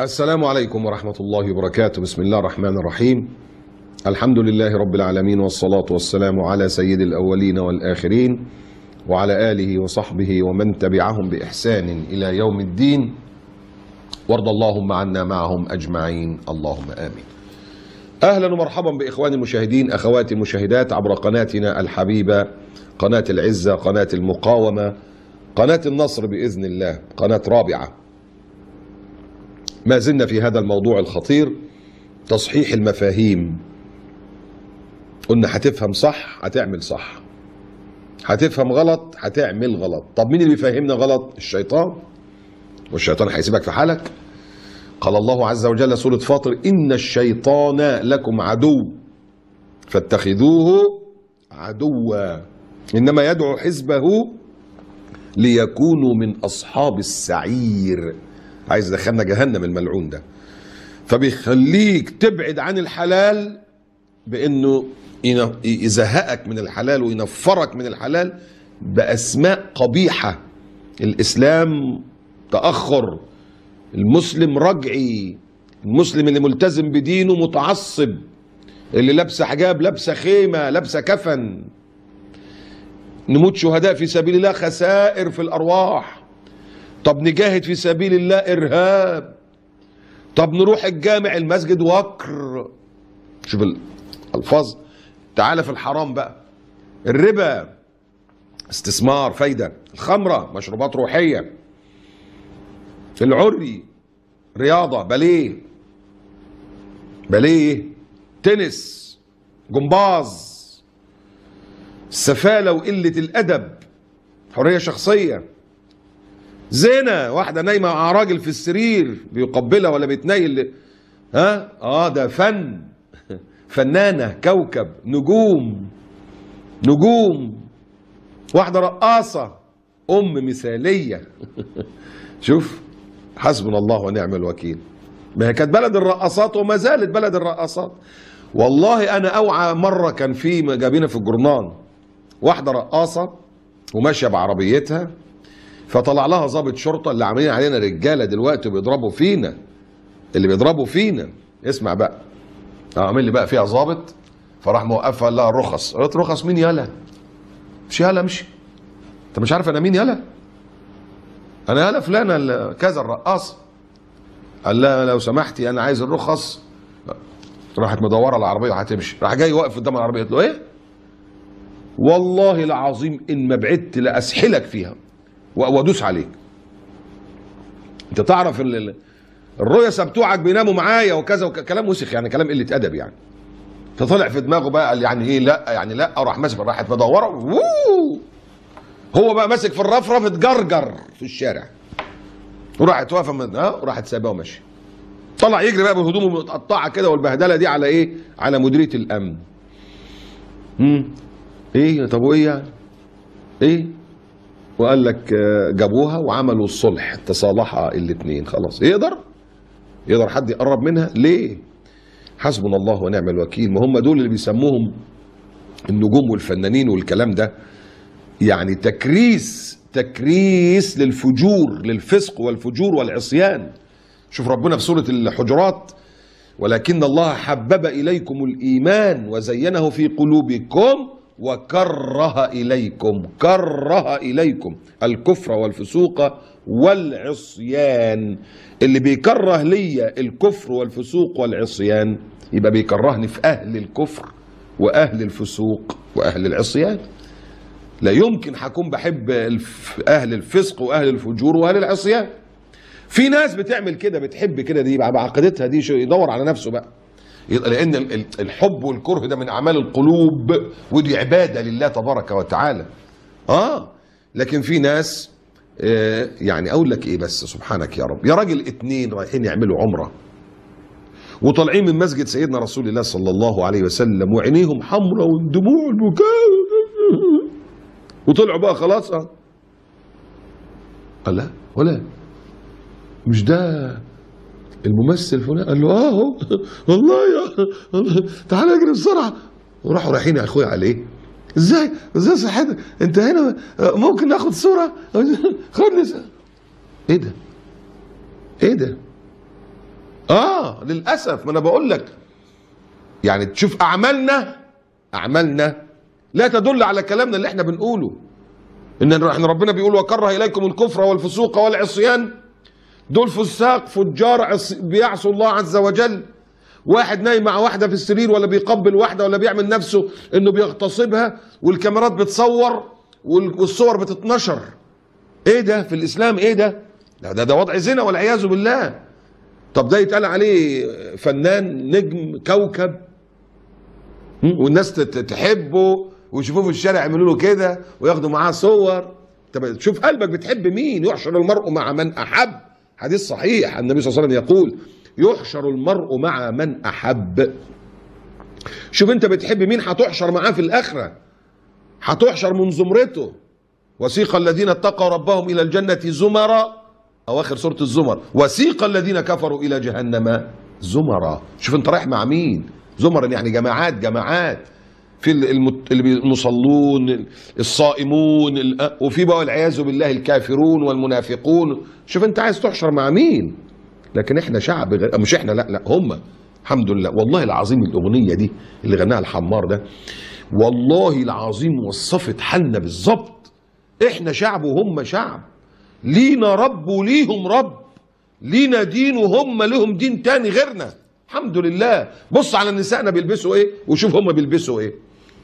السلام عليكم ورحمة الله وبركاته. بسم الله الرحمن الرحيم. الحمد لله رب العالمين، والصلاة والسلام على سيد الأولين والآخرين وعلى آله وصحبه ومن تبعهم بإحسان إلى يوم الدين، وارض اللهم عنا معهم أجمعين، اللهم آمين. أهلا ومرحبا بإخواني المشاهدين، أخواتي المشاهدات عبر قناتنا الحبيبة، قناة العزة، قناة المقاومة، قناة النصر بإذن الله، قناة رابعة. ما زلنا في هذا الموضوع الخطير، تصحيح المفاهيم. قلنا هتفهم صح هتعمل صح، هتفهم غلط هتعمل غلط. طب مين اللي بيفهمنا غلط؟ الشيطان، والشيطان هيسيبك في حالك. قال الله عز وجل سورة فاطر: إن الشيطان لكم عدو فاتخذوه عدوا إنما يدعو حزبه ليكونوا من أصحاب السعير. عايز يدخلنا جهنم الملعون ده، فبيخليك تبعد عن الحلال بأنه يزهقك من الحلال وينفرك من الحلال بأسماء قبيحة. الإسلام تأخر، المسلم رجعي، المسلم اللي ملتزم بدينه متعصب، اللي لابسه حجاب، لابسه خيمة، لابسه كفن. نموت شهداء في سبيل الله، خسائر في الأرواح. طب نجاهد في سبيل الله، إرهاب. طب نروح الجامع المسجد، وكر. شوف الألفاظ. تعالى في الحرام بقى: الربا استثمار فايدة، الخمرة مشروبات روحية، العري رياضة، باليه، تنس، جمباز، السفالة وقلة الأدب، حرية شخصية، زنا، واحدة نايمة مع راجل في السرير بيقبلها ولا بيتنيل، ده فن، فنانة، كوكب، نجوم، واحدة رقاصة، مثالية. شوف، حسبنا الله ونعم الوكيل. ما هي كانت بلد الرقاصات وما زالت بلد الرقاصات. والله أنا أوعى مرة كان في جابينا في الجرنان واحدة رقاصة وماشية بعربيتها، فطلع لها ضابط شرطة. اللي عاملين علينا رجالة دلوقتي بيضربوا فينا، اللي بيضربوا فينا. اسمع بقى، عامل لي بقى فيها ضابط، فراح موقفها قال لها الرخص. قالت: رخص مين يالا؟ مش يالا، امشي. انت مش عارف انا مين يالا؟ انا يالا فلانة كذا الرقاصة. قال لها: لو سمحتي انا عايز الرخص. راحت مدوره العربيه وهتمشي، راح جاي واقف قدام العربيه. قلت له: ايه؟ والله العظيم ان ما بعدت لاسحلك فيها وادوس عليك. انت تعرف الرؤسا بتوعك بيناموا معايا وكذا كلام وسخ، يعني كلام قله ادب يعني. فطلع في دماغه بقى، قال يعني ايه لا، يعني لا. راح ماسك، راحت مدوره، هو بقى ماسك في الرفرف، اتجرجر في الشارع، وراحت واقفه وراحت سايباه وماشي. طلع يجري بقى بهدومه متقطعه كده والبهدله دي على ايه؟ على مديريه الامن. ايه؟ طب وايه يعني؟ ايه؟ وقال لك جابوها وعملوا الصلح، تصالحا الاثنين، خلاص. يقدر حد يقرب منها؟ ليه؟ حسبنا الله ونعم الوكيل. ما هم دول اللي بيسموهم النجوم والفنانين والكلام ده، يعني تكريس للفجور، للفسق والفجور والعصيان. شوف ربنا في سورة الحجرات: ولكن الله حبب إليكم الإيمان وزينه في قلوبكم وكره إليكم الكفر والفسوق والعصيان. اللي بيكره ليا الكفر والفسوق والعصيان يبقى بيكرهني في أهل الكفر وأهل الفسوق وأهل العصيان. لا يمكن هكون بحب أهل الفسق وأهل الفجور وأهل العصيان. في ناس بتعمل كده، بتحب كده، دي بعقيدتها دي، يدور على نفسه بقى، لان الحب والكره ده من اعمال القلوب، ودي عباده لله تبارك وتعالى. لكن في ناس يعني اقول لك ايه بس، سبحانك يا رب. يا راجل، 2 رايحين يعملوا عمره وطالعين من مسجد سيدنا رسول الله صلى الله عليه وسلم وعينيهم حمراء والدموع البكاء، وطلعوا بقى خلاص. قال لا، ولا مش ده الممثل فلان؟ قال له: اهو. والله يا تعالى اجري بسرعه. وراحوا رايحين يا اخويا عليه: ازاي صحتك؟ انت هنا ممكن ناخد صوره؟ خد لي. ايه ده؟ للاسف، ما انا بقول لك يعني تشوف اعمالنا لا تدل على كلامنا اللي احنا بنقوله. ان احنا ربنا بيقول وكره اليكم الكفر والفسوق والعصيان. دول فساق فجار بيعصوا الله عز وجل. واحد نايم مع واحده في السرير، ولا بيقبل واحده، ولا بيعمل نفسه انه بيغتصبها، والكاميرات بتصور والصور بتتنشر. ايه ده في الاسلام؟ ايه ده؟ ده وضع زنا والعياذ بالله. طب ده يتقال عليه فنان، نجم، كوكب، والناس تحبه ويشوفوه في الشارع يعملوا له كده وياخدوا معاه صور. طب شوف قلبك بتحب مين. يحشر المرء مع من احب، حديث صحيح. النبي صلى الله عليه وسلم يقول يحشر المرء مع من احب. شوف انت بتحب مين، هتحشر معاه في الاخره، هتحشر من زمرته. وسيق الذين اتقوا ربهم الى الجنه زمرا، اواخر سوره الزمر. وسيق الذين كفروا الى جهنم زمرا. شوف انت رايح مع مين. زمرا يعني جماعات. في المصلون، الصائمون، وفي بقى والعياذ بالله الكافرون والمنافقون. شوف انت عايز تحشر مع مين. لكن احنا شعب مش احنا، لا هم. الحمد لله. والله العظيم الاغنيه دي اللي غناها الحمار ده، والله العظيم وصفت حالنا بالظبط. احنا شعب وهم شعب، لينا رب وليهم رب، لينا دين وهم لهم دين تاني غيرنا. الحمد لله. بص على نسائنا بيلبسوا ايه، وشوف هم بيلبسوا ايه.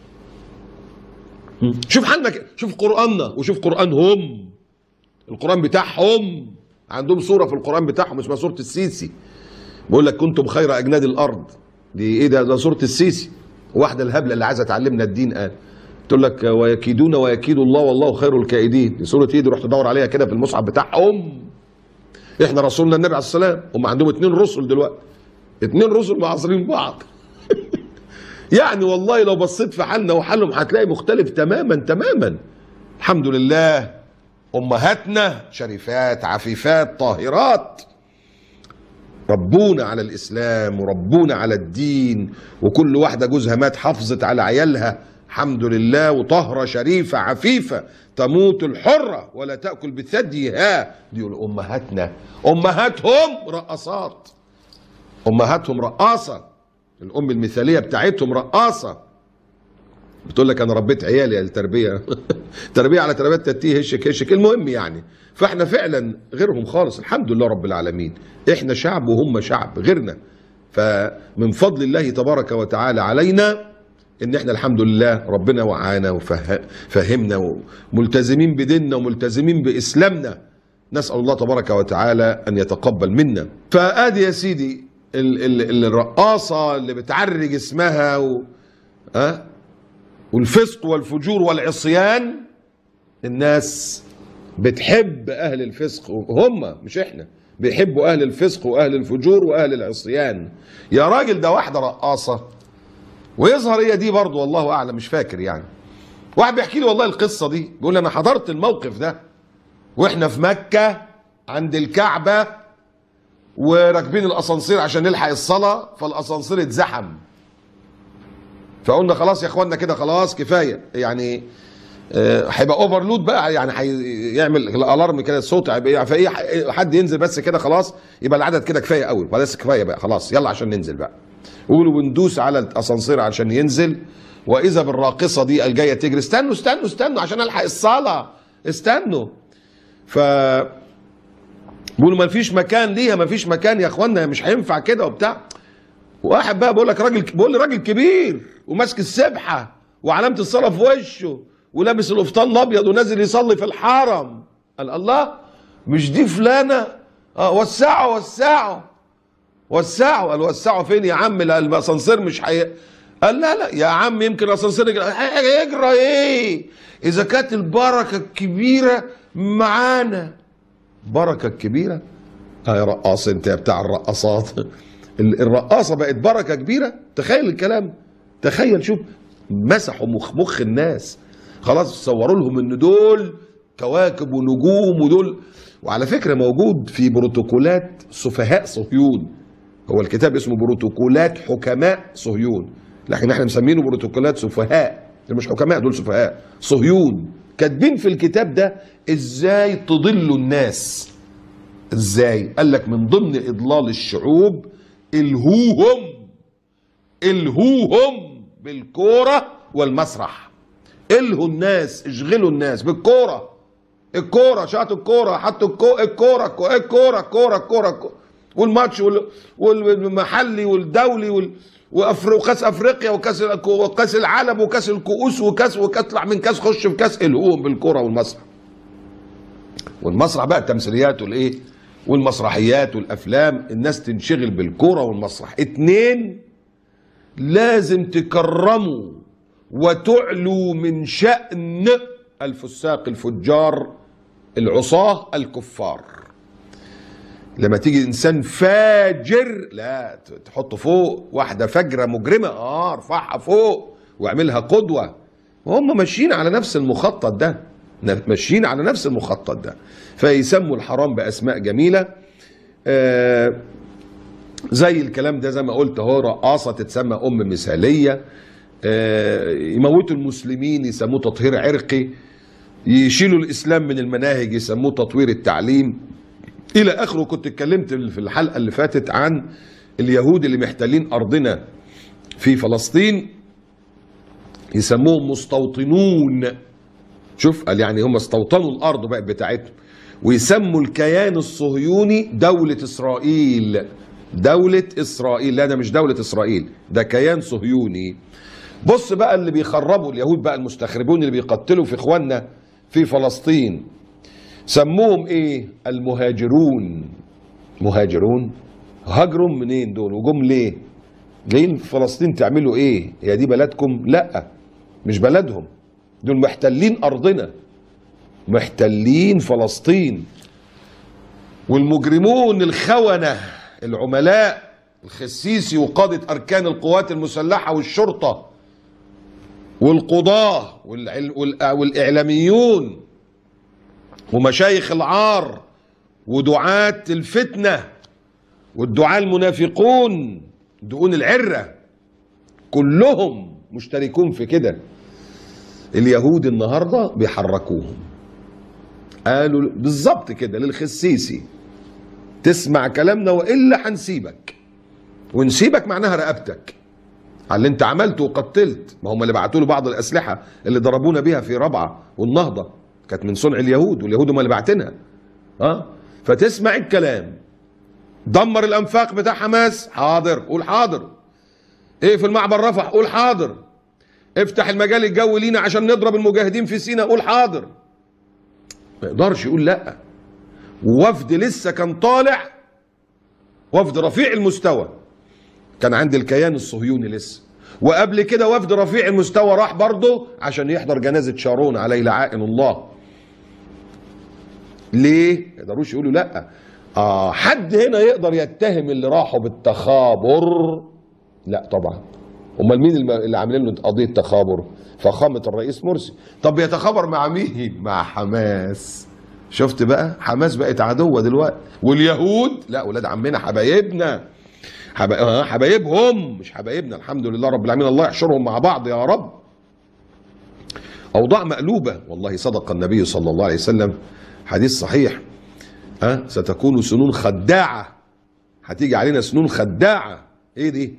شوف حالنا شوف قرآننا وشوف قرآنهم. القرآن بتاعهم عندهم سورة في القرآن بتاعهم اسمها سورة السيسي. بيقول لك كنتم خير أجناد الأرض. دي ايه ده سورة السيسي. واحدة الهبلة اللي عايزة تعلمنا الدين قال تقول لك ويكيدون ويكيد الله والله خير الكائدين. دي سورة ايه دي؟ رحت تدور عليها كده في المصحف بتاعهم. احنا رسولنا النبي عليه السلام، هم عندهم 2 رسل دلوقتي، 2 رسل معاصرين بعض. يعني والله لو بصيت في حالنا وحالهم هتلاقي مختلف تماما. الحمد لله. امهاتنا شريفات عفيفات طاهرات، ربونا على الاسلام وربونا على الدين، وكل واحده جوزها مات حافظت على عيالها الحمد لله، وطهره شريفه عفيفه تموت الحره ولا تاكل بثديها. دي امهاتنا. امهاتهم رقصات، امهاتهم رقاصه. الام المثاليه بتاعتهم رقاصه. بتقول لك انا ربيت عيالي التربيه تربيه على تربيه تتيه هشك. المهم يعني، فاحنا فعلا غيرهم خالص. الحمد لله رب العالمين. احنا شعب وهم شعب غيرنا. فمن فضل الله تبارك وتعالى علينا ان احنا الحمد لله ربنا وعانا وفهمنا وملتزمين بديننا وملتزمين باسلامنا. نسال الله تبارك وتعالى ان يتقبل منا. فادي يا سيدي الرقاصه اللي بتعرج اسمها والفسق والفجور والعصيان. الناس بتحب اهل الفسق، هم مش احنا، بيحبوا اهل الفسق واهل الفجور واهل العصيان. يا راجل ده واحده رقاصه، ويظهر هي دي برضه والله اعلم مش فاكر يعني. واحد بيحكي لي والله القصه دي، بيقول انا حضرت الموقف ده واحنا في مكه عند الكعبه وراكبين الاسانسير عشان نلحق الصلاه، فالاسانسير اتزحم. فقلنا خلاص يا اخوانا كده خلاص كفايه يعني، هيبقى اوفرلود بقى يعني، هيعمل الالارم كده الصوت هيبقى، فايه حد ينزل بس كده خلاص يبقى العدد كده كفايه قوي، بس كفايه بقى خلاص يلا عشان ننزل بقى. قولوا وندوس على الاسانسير عشان ينزل، واذا بالراقصه دي الجايه تجري استنوا عشان الحق الصلاه استنوا. ف بيقولوا ما فيش مكان ليها، ما فيش مكان يا اخوانا مش هينفع كده وبتاع. واحد بقى بقول لك بقول لي راجل كبير وماسك السبحه وعلامه الصلاه في وشه ولابس القفطان الابيض ونازل يصلي في الحرم. قال الله مش دي فلانه؟ وسعوا قال وسعوا فين يا عم؟ الاسانسير مش قال لا يا عم يمكن الاسانسير يجرى ايه اذا كانت البركه الكبيره معانا. بركه كبيره؟ يا رقاص انت يا بتاع الرقاصات. الرقاصه بقت بركه كبيره. تخيل الكلام، تخيل شوف مسحوا مخ الناس خلاص، صوروا لهم ان دول كواكب ونجوم ودول. وعلى فكره موجود في بروتوكولات سفهاء صهيون، هو الكتاب اسمه بروتوكولات حكماء صهيون، لكن احنا مسمينه بروتوكولات سفهاء، مش حكماء دول سفهاء صهيون. كاتبين في الكتاب ده ازاي تضلوا الناس، ازاي؟ قال لك من ضمن اضلال الشعوب الهوهم بالكوره والمسرح. الهوا الناس، اشغلوا الناس بالكوره، الكوره، شاطوا الكوره، حطوا الكوره والماتش والمحلي والدولي وكاس افريقيا وكاس العالم وكاس الكؤوس وكاس اطلع من كاس خش في كاس. الهوهم بالكوره والمسرح. والمسرح بقى التمثيليات والايه والمسرحيات والافلام، الناس تنشغل بالكوره والمسرح. 2 لازم تكرموا وتعلوا من شأن الفساق الفجار العصاة الكفار. لما تيجي انسان فاجر لا تحطه فوق، واحده فجره مجرمه ارفعها فوق واعملها قدوه. وهم ماشيين على نفس المخطط ده، فيسموا الحرام باسماء جميله. زي الكلام ده زي ما قلت اهو، رقاصه تتسمى ام مثاليه، يموتوا المسلمين يسموه تطهير عرقي، يشيلوا الاسلام من المناهج يسموه تطوير التعليم الى اخره. كنت اتكلمت في الحلقه اللي فاتت عن اليهود اللي محتلين ارضنا في فلسطين، يسموهم مستوطنون. شوف، قال يعني هم استوطنوا الارض بقى بتاعتهم، ويسموا الكيان الصهيوني دولة إسرائيل. دولة إسرائيل، لا ده مش دولة إسرائيل، ده كيان صهيوني. بص بقى اللي بيخربوا اليهود بقى، المستخربون اللي بيقتلوا في إخواننا في فلسطين، سموهم إيه؟ المهاجرون. مهاجرون؟ هاجروا منين دول وجم ليه؟ جايين في فلسطين تعملوا إيه؟ هي دي بلدكم؟ لأ مش بلدهم، دول محتلين أرضنا، محتلين فلسطين. والمجرمون الخونة العملاء الخسيسي وقادة أركان القوات المسلحة والشرطة والقضاة والإعلاميون ومشايخ العار ودعاة الفتنة والدعاة المنافقون دقون العرة، كلهم مشتركون في كده. اليهود النهاردة بيحركوهم، قالوا بالظبط كده للخسيسي: تسمع كلامنا والا هنسيبك، ونسيبك معناها رقبتك على اللي انت عملته وقتلت. ما هم اللي بعتوا له بعض الاسلحه اللي ضربونا بيها في رابعه والنهضه كانت من صنع اليهود، واليهود هم اللي باعتينها. فتسمع الكلام. دمر الانفاق بتاع حماس، حاضر قول حاضر. اقفل معبر رفح، قول حاضر. افتح المجال الجوي لينا عشان نضرب المجاهدين في سيناء، قول حاضر. ما يقدرش يقول لا. ووفد لسه كان طالع، وفد رفيع المستوى كان عند الكيان الصهيوني لسه، وقبل كده وفد رفيع المستوى راح برضه عشان يحضر جنازة شارون عليه لعائن الله. ليه؟ ما يقدروش يقولوا لا. حد هنا يقدر يتهم اللي راحوا بالتخابر؟ لا طبعا. امال مين اللي عاملين له قضيه تخابر؟ فخامه الرئيس مرسي. طب يتخابر مع مين؟ مع حماس. شفت بقى، حماس بقت عدوه دلوقتي، واليهود لا ولاد عمنا حبايبنا، حبايبهم مش حبايبنا. الحمد لله رب العالمين، الله يحشرهم مع بعض يا رب. اوضاع مقلوبه والله. صدق النبي صلى الله عليه وسلم، حديث صحيح. ستكون سنون خداعه، هتيجي علينا سنون خداعه. ايه دي؟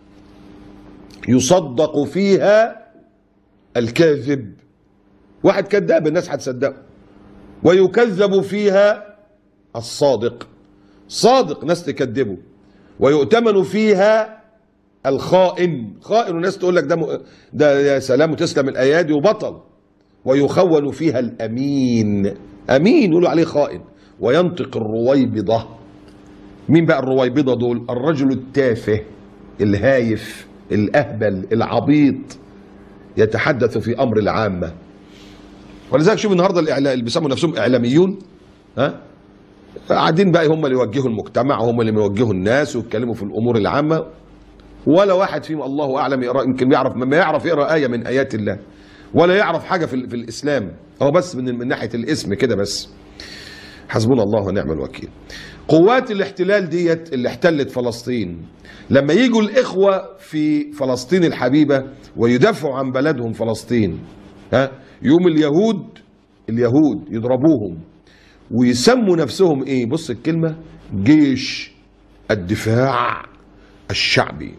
يصدق فيها الكاذب، واحد كذاب الناس هتصدقه، ويكذب فيها الصادق، صادق ناس تكذبه، ويؤتمن فيها الخائن، خائن وناس تقول لك ده يا سلام وتسلم الايادي وبطل، ويخون فيها الامين، امين يقولوا عليه خائن، وينطق الرويبضه. مين بقى الرويبضه دول؟ الرجل التافه الهايف الاهبل العبيط يتحدث في امر العامه. ولذلك شوف النهارده اللي بيسموا نفسهم اعلاميون، قاعدين بقى هم اللي يوجهوا المجتمع وهم اللي يوجهوا الناس ويتكلموا في الامور العامه، ولا واحد فيهم الله اعلم يقرا، يمكن ما يعرف يقرا ايه من ايات الله، ولا يعرف حاجه في الاسلام، هو بس من ناحيه الاسم كده بس. حسبنا الله ونعم الوكيل. قوات الاحتلال ديت اللي احتلت فلسطين، لما يجوا الاخوه في فلسطين الحبيبه ويدافعوا عن بلدهم فلسطين، يوم اليهود يضربوهم ويسموا نفسهم ايه؟ بص الكلمة، جيش الدفاع الشعبي.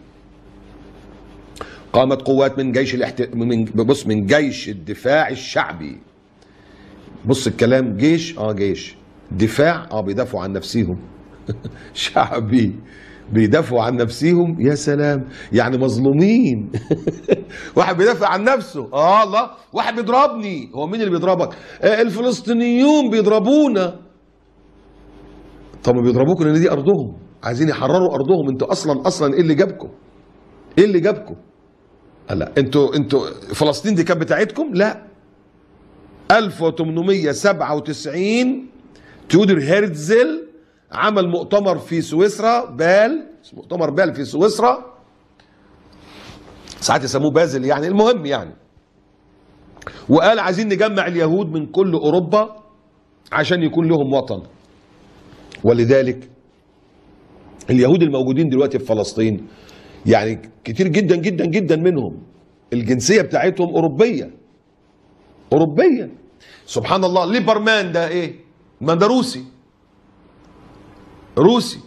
قامت قوات من جيش من جيش الدفاع الشعبي. بص الكلام، جيش جيش، دفاع بيدافعوا عن نفسيهم شعبي بيدافعوا عن نفسيهم. يا سلام، يعني مظلومين واحد بيدافع عن نفسه. الله، واحد بيضربني. هو مين اللي بيضربك؟ الفلسطينيون بيضربونا. طب ما بيضربوكوا لان دي ارضهم، عايزين يحرروا ارضهم. انتوا اصلا ايه اللي جابكم؟ ايه اللي جابكم؟ لا، انتوا فلسطين دي كانت بتاعتكم؟ لا. 1897 تيودر هيرتزل عمل مؤتمر في سويسرا، مؤتمر بال في سويسرا، ساعات يسموه بازل يعني، المهم يعني. وقال عايزين نجمع اليهود من كل اوروبا عشان يكون لهم وطن. ولذلك اليهود الموجودين دلوقتي في فلسطين يعني كتير جدا جدا جدا منهم الجنسية بتاعتهم أوروبية. سبحان الله. ليبرمان ده ايه؟ ما ده روسي.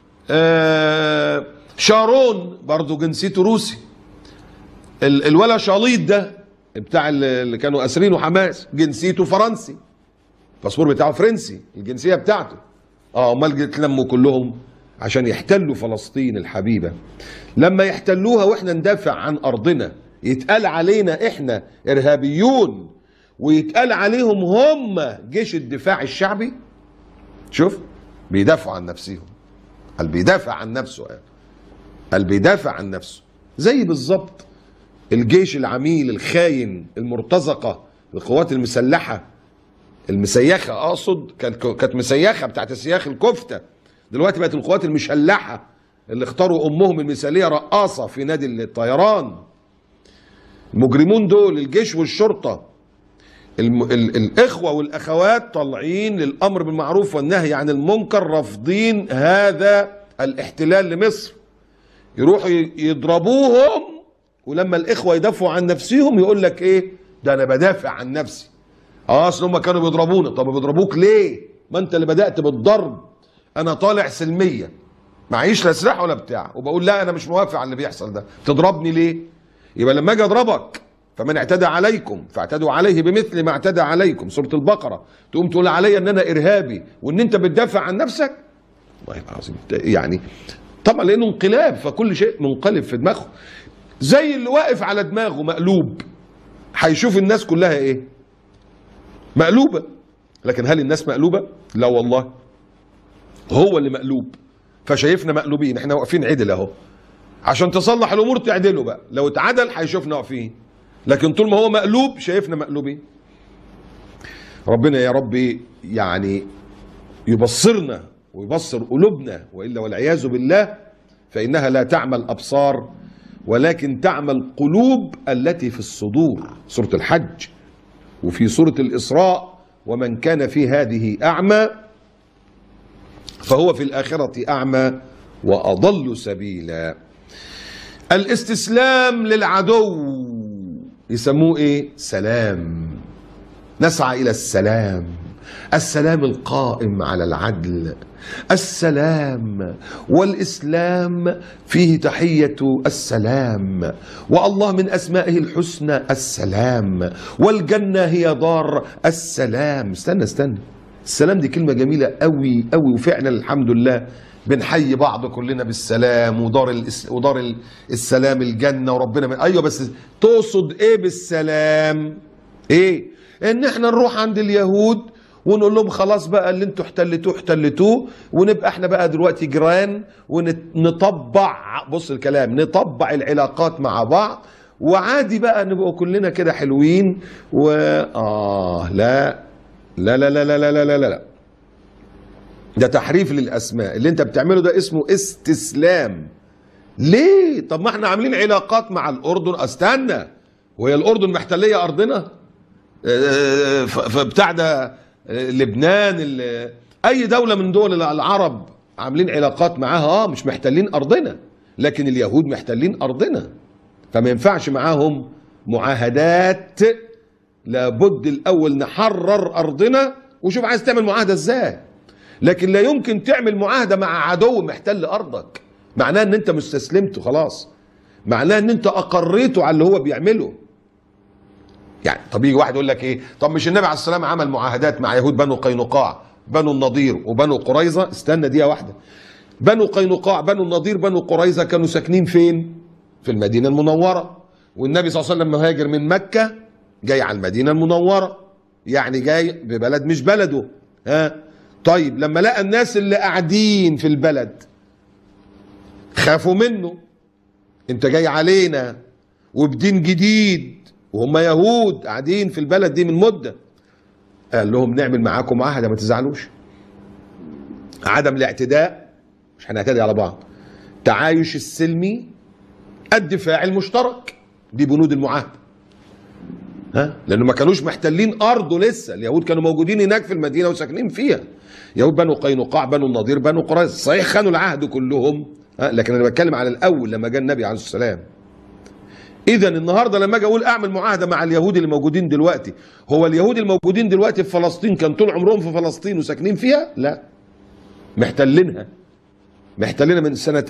شارون برضو جنسيته روسي. الولا شاليط ده بتاع اللي كانوا اسرينه حماس جنسيته فرنسي، الباسبور بتاعه فرنسي، الجنسيه بتاعته. امال اتلموا كلهم عشان يحتلوا فلسطين الحبيبه. لما يحتلوها واحنا ندافع عن ارضنا يتقال علينا احنا ارهابيون، ويتقال عليهم هم جيش الدفاع الشعبي. شوف، بيدافعوا عن نفسهم. قال بيدافع عن نفسه، قال بيدافع عن نفسه. زي بالظبط الجيش العميل الخاين المرتزقه، القوات المسلحه المسيخه، اقصد كانت مسيخه بتاعت سياخ الكفته، دلوقتي بقت القوات المشلحه اللي اختاروا امهم المثاليه رقاصه في نادي الطيران. المجرمون دول الجيش والشرطه، الاخوه والاخوات طالعين للامر بالمعروف والنهي عن المنكر، رافضين هذا الاحتلال لمصر. يروحوا يضربوهم، ولما الاخوه يدافعوا عن نفسهم يقول لك ايه؟ ده انا بدافع عن نفسي. اصل هم كانوا بيضربونا. طب بيضربوك ليه؟ ما انت اللي بدات بالضرب. انا طالع سلميه، معيش لا سلاح ولا بتاع، وبقول لا انا مش موافق على اللي بيحصل ده. تضربني ليه؟ يبقى لما اجي اضربك، فمن اعتدى عليكم فاعتدوا عليه بمثل ما اعتدى عليكم، سوره البقره، تقوم تقول عليا ان انا ارهابي وان انت بتدافع عن نفسك؟ والله العظيم يعني طبعا لانه انقلاب، فكل شيء منقلب في دماغه. زي اللي واقف على دماغه مقلوب، هيشوف الناس كلها ايه؟ مقلوبه. لكن هل الناس مقلوبه؟ لا والله، هو اللي مقلوب، فشايفنا مقلوبين. احنا واقفين عدل اهو، عشان تصلح الامور تعدله بقى. لو اتعدل هيشوفنا واقفين، لكن طول ما هو مقلوب شايفنا مقلوبين. ربنا يا ربي يعني يبصرنا ويبصر قلوبنا، والا والعياذ بالله فانها لا تعمى الابصار ولكن تعمى القلوب التي في الصدور. سوره الحج وفي سوره الاسراء: ومن كان في هذه اعمى فهو في الاخره اعمى واضل سبيلا. الاستسلام للعدو يسموه ايه؟ سلام. نسعى الى السلام، السلام القائم على العدل، السلام. والاسلام فيه تحيه السلام، والله من اسمائه الحسنى السلام، والجنه هي دار السلام. استنى، السلام دي كلمه جميله قوي قوي، وفعلا الحمد لله بنحيي بعض كلنا بالسلام، ودار السلام الجنه، وربنا ايوه، بس تقصد ايه بالسلام؟ ايه؟ ان احنا نروح عند اليهود ونقول لهم خلاص بقى اللي انتوا احتلتوه، ونبقى احنا بقى دلوقتي جيران، ونطبع، بص الكلام، نطبع العلاقات مع بعض، وعادي بقى نبقوا كلنا كده حلوين. لا لا لا لا لا لا لا لا لا، ده تحريف للاسماء. اللي انت بتعمله ده اسمه استسلام. ليه؟ طب ما احنا عاملين علاقات مع الاردن. استنى، وهي الاردن محتليه ارضنا؟ فبتاع ده لبنان، اي دوله من دول العرب عاملين علاقات معاها، مش محتلين ارضنا، لكن اليهود محتلين ارضنا، فما ينفعش معاهم معاهدات. لابد الاول نحرر ارضنا وشوف عايز تعمل معاهده ازاي. لكن لا يمكن تعمل معاهده مع عدو محتل ارضك. معناه ان انت مستسلمت خلاص، معناه ان انت اقريته على اللي هو بيعمله. يعني طب يجي واحد يقول لك ايه، طب مش النبي عليه السلام عمل معاهدات مع يهود بنو قينقاع، بنو النضير وبنو قريظه؟ استنى دقيقه واحده. بنو قينقاع، بنو النضير، بنو قريظه كانوا ساكنين فين؟ في المدينه المنوره. والنبي صلى الله عليه وسلم مهاجر من مكه جاي على المدينه المنوره، يعني جاي ببلد مش بلده. ها طيب لما لقى الناس اللي قاعدين في البلد خافوا منه، انت جاي علينا وبدين جديد وهم يهود قاعدين في البلد دي من مده، قال لهم نعمل معاكم عهد ما تزعلوش. عدم الاعتداء، مش هنعتدي على بعض. تعايش السلمي، الدفاع المشترك، دي بنود المعاهده. لانه ما كانوش محتلين ارضه لسه، اليهود كانوا موجودين هناك في المدينه وساكنين فيها. يهود بنو قينقاع، بنو النضير، بنو قريظه، صحيح خانوا العهد كلهم، لكن انا بتكلم على الاول لما جاء النبي عليه السلام. اذا النهارده لما اجي اقول اعمل معاهده مع اليهود اللي موجودين دلوقتي، هو اليهود الموجودين دلوقتي في فلسطين كان طول عمرهم في فلسطين وساكنين فيها؟ لا، محتلينها من سنه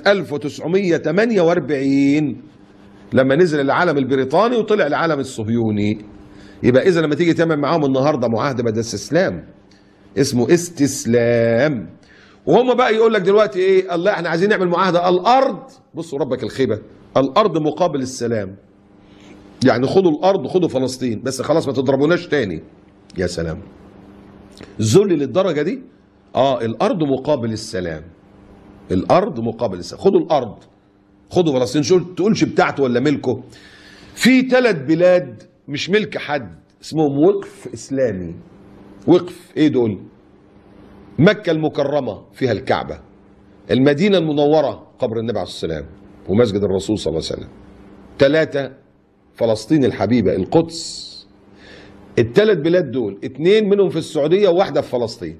1948 لما نزل العلم البريطاني وطلع العلم الصهيوني. يبقى اذا لما تيجي تعمل معاهم النهارده معاهده بدل استسلام، اسمه استسلام. وهم بقى يقول لك دلوقتي ايه، الله احنا عايزين نعمل معاهده الارض، بصوا ربك الخيبه، الارض مقابل السلام. يعني خدوا الارض، خدوا فلسطين، بس خلاص ما تضربوناش تاني. يا سلام، ذل للدرجه دي. الارض مقابل السلام، الارض مقابل السلام. خدوا الارض، خدوا فلسطين، شو تقولش بتاعته ولا ملكه. في 3 بلاد مش ملك حد اسمهم وقف اسلامي. وقف ايه دول؟ مكة المكرمة فيها الكعبة، المدينة المنورة قبر النبي عليه السلام ومسجد الرسول صلى الله عليه وسلم. 3 فلسطين الحبيبة، القدس. ال3 بلاد دول 2 منهم في السعودية وواحدة في فلسطين.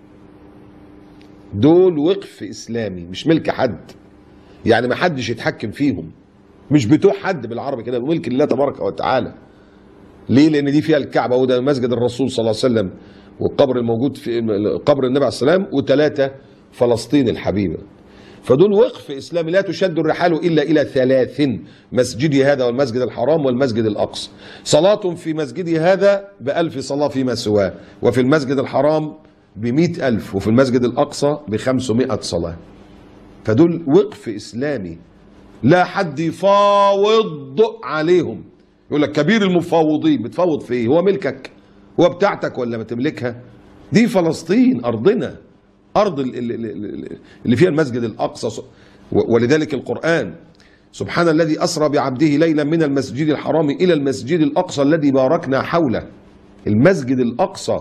دول وقف اسلامي مش ملك حد، يعني ما حدش يتحكم فيهم، مش بتوع حد بالعربي كده، ملك الله تبارك وتعالى. ليه؟ لان دي فيها الكعبه وده مسجد الرسول صلى الله عليه وسلم والقبر الموجود في قبر النبي عليه السلام، و3 فلسطين الحبيبه. فدول وقف اسلامي لا تشد الرحال الا الى 3: مسجدي هذا والمسجد الحرام والمسجد الاقصى. صلاه في مسجدي هذا ب1000 صلاه فيما سواه، وفي المسجد الحرام ب100,000، وفي المسجد الاقصى ب500 صلاه. فدول وقف اسلامي لا حد يفاوض عليهم. يقول لك كبير المفاوضين، بتفاوض في ايه؟ هو ملكك؟ هو بتاعتك ولا ما تملكها؟ دي فلسطين ارضنا، ارض اللي فيها المسجد الاقصى. ولذلك القران: سبحان الذي اسرى بعبده ليلا من المسجد الحرام الى المسجد الاقصى الذي باركنا حوله. المسجد الاقصى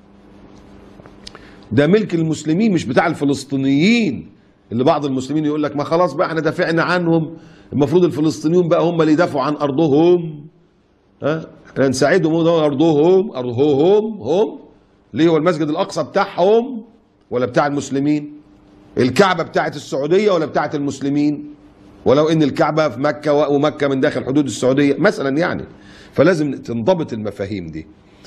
ده ملك المسلمين مش بتاع الفلسطينيين، اللي بعض المسلمين يقول لك ما خلاص بقى احنا دافعنا عنهم، المفروض الفلسطينيون بقى هم اللي يدافعوا عن ارضهم، احنا نساعدهم، ارضهم هم. ليه؟ هو المسجد الاقصى بتاعهم ولا بتاع المسلمين؟ الكعبه بتاعت السعوديه ولا بتاعت المسلمين؟ ولو ان الكعبه في مكه ومكه من داخل حدود السعوديه مثلا يعني. فلازم تنضبط المفاهيم دي.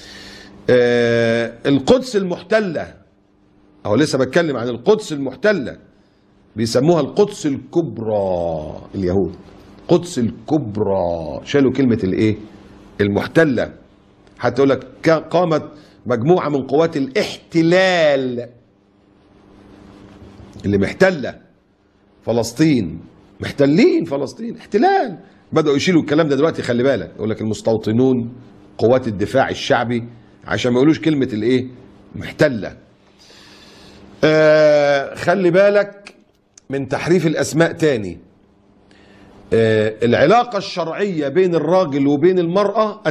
القدس المحتله، اهو لسه بتكلم عن القدس المحتله، بيسموها القدس الكبرى اليهود. قدس الكبرى، شالوا كلمة الايه؟ المحتلة. حتى يقول لك قامت مجموعة من قوات الاحتلال اللي محتلة فلسطين، محتلين فلسطين، احتلال. بدأوا يشيلوا الكلام ده دلوقتي، خلي بالك، يقول لك المستوطنون، قوات الدفاع الشعبي، عشان ما يقولوش كلمة الايه؟ محتلة. خلي بالك من تحريف الأسماء تاني. العلاقة الشرعية بين الراجل وبين المرأة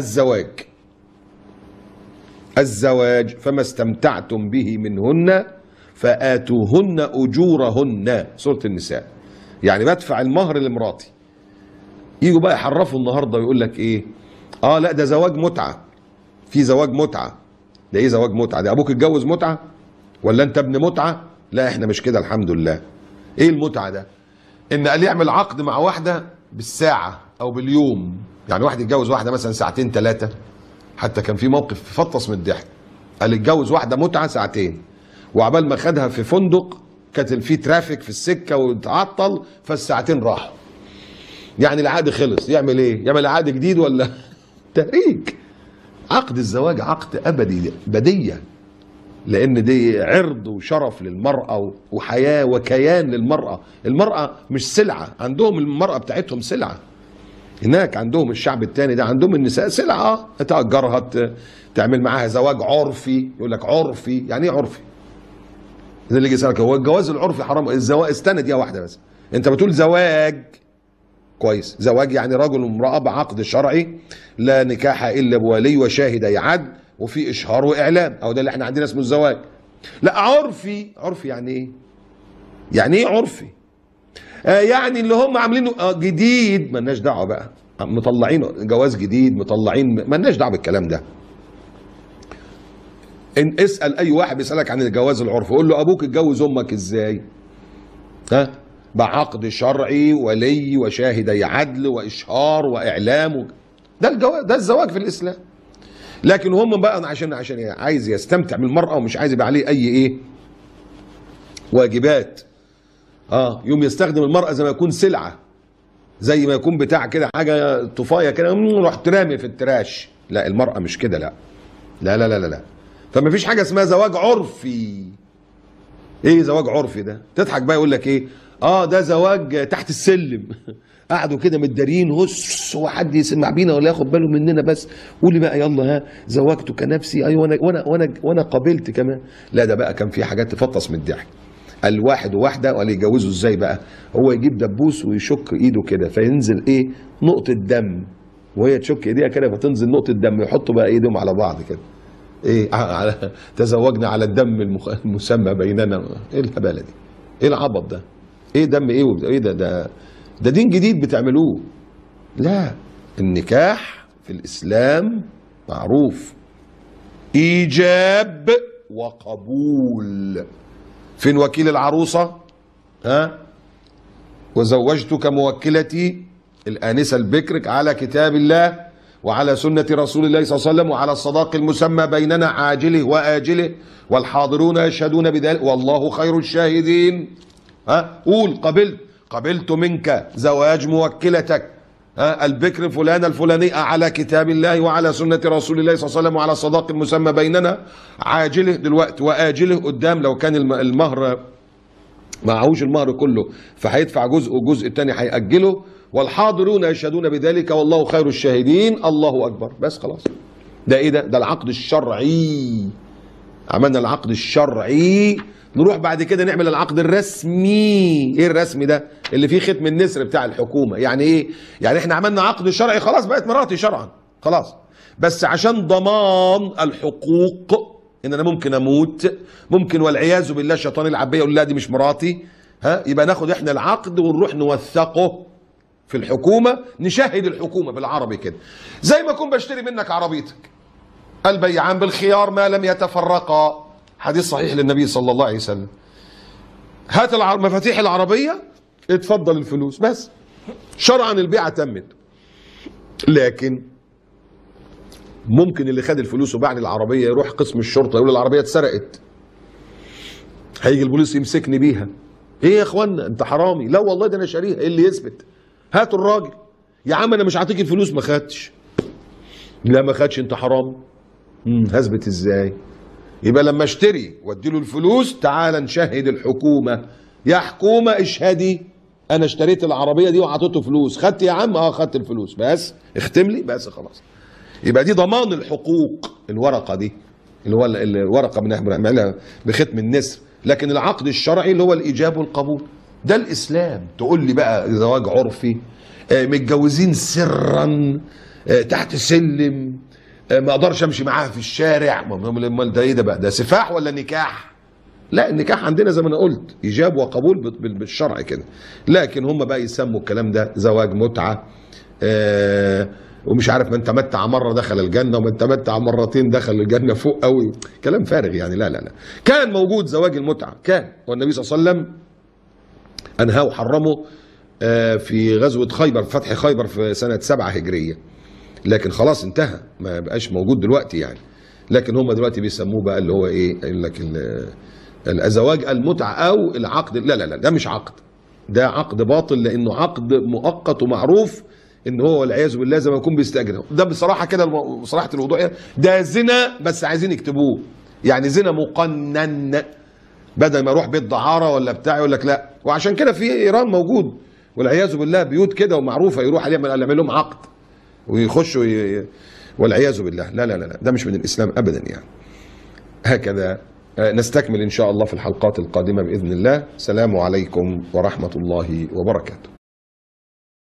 الزواج. فما استمتعتم به منهن فآتوهن أجورهن، سورة النساء. يعني بدفع المهر لمراتي. يجوا بقى يحرفوا النهارده ويقول لك ايه؟ لا ده زواج متعة. في زواج متعة. ده ايه زواج متعة؟ ده ابوك اتجوز متعة؟ ولا انت ابن متعة؟ لا احنا مش كده الحمد لله. ايه المتعة ده؟ ان قال يعمل عقد مع واحدة بالساعة او باليوم. يعني واحد يتجوز واحدة مثلا 2-3 ساعات. حتى كان في موقف فطس من الضحك. قال اتجوز واحده متعه ساعتين، وعبال ما خدها في فندق كانت في ترافيك في السكه وتعطل، فالساعتين راحوا. يعني العقد خلص، يعمل ايه؟ يعمل عقد جديد ولا تهريج؟ عقد الزواج عقد ابدي بديه، لان دي عرض وشرف للمراه وحياه وكيان للمراه. المراه مش سلعه، عندهم المراه بتاعتهم سلعه. هناك عندهم الشعب التاني ده عندهم النساء سلعه، تأجرها، تعمل معاها زواج عرفي. يقول لك عرفي، يعني ايه عرفي؟ ده اللي يجي يسالك هو الجواز العرفي حرام؟ الزواج استند يا واحده بس، انت بتقول زواج كويس، زواج يعني رجل وامراه بعقد شرعي لا نكاح الا بولي وشاهدي عدل وفي اشهار واعلام، او ده اللي احنا عندنا اسمه الزواج. لا عرفي، عرفي يعني ايه؟ يعني ايه عرفي؟ يعني اللي هم عاملينه جديد، مالناش دعوه بقى، مطلعين جواز جديد، مطلعين، مالناش دعوه بالكلام ده. ان اسال اي واحد بيسالك عن الجواز العرفي، قول له ابوك اتجوز امك ازاي؟ ها؟ بعقد شرعي ولي وشاهدي عدل واشهار واعلام ده الجواز، ده الزواج في الاسلام. لكن هم بقى عشان عايز يستمتع بالمراه ومش عايز يبقى عليه اي ايه واجبات، يوم يستخدم المراه زي ما يكون سلعه، زي ما يكون بتاع كده حاجه طفايه كده رحت رامي في التراش. لا المراه مش كده، لا لا لا لا لا. فما فيش حاجه اسمها زواج عرفي. ايه زواج عرفي ده؟ تضحك بقى يقول لك ايه؟ ده زواج تحت السلم. قعدوا كده متدارين، هس هو حد يسمع بينا ولا ياخد باله مننا؟ بس قولي بقى يلا، ها زوجتك نفسي، ايوه وانا قبلت كمان. لا ده بقى كان في حاجات تفطس من الضحك. الواحد وواحده ولا يجوزوا ازاي بقى؟ هو يجيب دبوس ويشك ايده كده فينزل ايه؟ نقطه دم، وهي تشك ايديها كده فتنزل نقطه دم، يحطوا بقى ايدهم على بعض كده. ايه على تزوجنا على الدم المسمى بيننا. ايه الهباله دي؟ ايه العبط ده؟ ايه دم ايه ايه ده دين جديد بتعملوه. لا، النكاح في الاسلام معروف ايجاب وقبول. فين وكيل العروسه؟ وزوجتك موكلتي الآنسة البكر على كتاب الله وعلى سنة رسول الله صلى الله عليه وسلم وعلى الصداق المسمى بيننا عاجله وآجله والحاضرون يشهدون بذلك والله خير الشاهدين. قول قبلت منك زواج موكلتك البكر فلانة الفلانية على كتاب الله وعلى سنة رسول الله صلى الله عليه وسلم وعلى الصداق المسمى بيننا عاجله دلوقتي وآجله قدام، لو كان المهر معهوش المهر كله فهيدفع جزء والجزء الثاني هيأجله، والحاضرون يشهدون بذلك والله خير الشاهدين. الله أكبر. بس خلاص. ده إيه ده؟ ده العقد الشرعي. عملنا العقد الشرعي، نروح بعد كده نعمل العقد الرسمي. إيه الرسمي ده؟ اللي فيه ختم النسر بتاع الحكومة. يعني إيه؟ يعني إحنا عملنا عقد شرعي خلاص بقت مراتي شرعا خلاص، بس عشان ضمان الحقوق، ان انا ممكن اموت، ممكن والعياذ بالله الشيطان يلعب بيا يقول لا دي مش مراتي، يبقى ناخد احنا العقد ونروح نوثقه في الحكومه، نشهد الحكومه بالعربي كده، زي ما اكون بشتري منك عربيتك. البيعان بالخيار ما لم يتفرقا، حديث صحيح للنبي صلى الله عليه وسلم. هات مفاتيح العربيه، اتفضل الفلوس، بس شرعا البيعه تمت. لكن ممكن اللي خد الفلوس وباع لي العربيه يروح قسم الشرطه يقول العربيه اتسرقت، هيجي البوليس يمسكني بيها. ايه يا اخوانا انت حرامي؟ لا والله ده انا شاريها. ايه اللي يثبت؟ هاتوا الراجل. يا عم انا مش هعطيك الفلوس. ما خدش. لا ما خدش، انت حرامي. هثبت ازاي؟ يبقى لما اشتري وادي له الفلوس تعال نشهد الحكومه. يا حكومه اشهدي انا اشتريت العربيه دي وعطيته فلوس. خدت يا عم؟ خدت الفلوس. بس اختم لي بس خلاص. يبقى دي ضمان الحقوق. الورقه دي اللي هو الورقه بنعملها بختم النسر. لكن العقد الشرعي اللي هو الايجاب والقبول، ده الاسلام. تقول لي بقى زواج عرفي، متجوزين سرا تحت سلم، ما اقدرش امشي معاها في الشارع، امال ده ايه ده بقى؟ ده سفاح ولا نكاح؟ لا النكاح عندنا زي ما انا قلت ايجاب وقبول بالشرع كده، لكن هم بقى يسموا الكلام ده زواج متعه، ومش عارف من تمتع مره دخل الجنه ومن تمتع مرتين دخل الجنه، فوق قوي كلام فارغ يعني. لا لا لا، كان موجود زواج المتعه، كان، والنبي صلى الله عليه وسلم انهاه وحرمه في غزوه خيبر، فتح خيبر في سنه 7 هجريه، لكن خلاص انتهى، ما بقاش موجود دلوقتي يعني. لكن هم دلوقتي بيسموه بقى اللي هو ايه، يقول لك الزواج المتعه او العقد. لا لا لا، ده مش عقد، ده عقد باطل، لانه عقد مؤقت ومعروف ان هو والعياذ بالله زي ما يكون بيستاجر. ده بصراحه كده، بصراحه الوضوح ده زنا، بس عايزين يكتبوه يعني زنا مقنن، بدل ما يروح بيت دعاره ولا بتاع يقول لك لا. وعشان كده في ايران موجود والعياذ بالله بيوت كده ومعروفه، يروح عليهم يعمل لهم عقد ويخشوا والعياذ بالله. لا لا لا، ده مش من الاسلام ابدا يعني. هكذا نستكمل ان شاء الله في الحلقات القادمه باذن الله. السلام عليكم ورحمه الله وبركاته.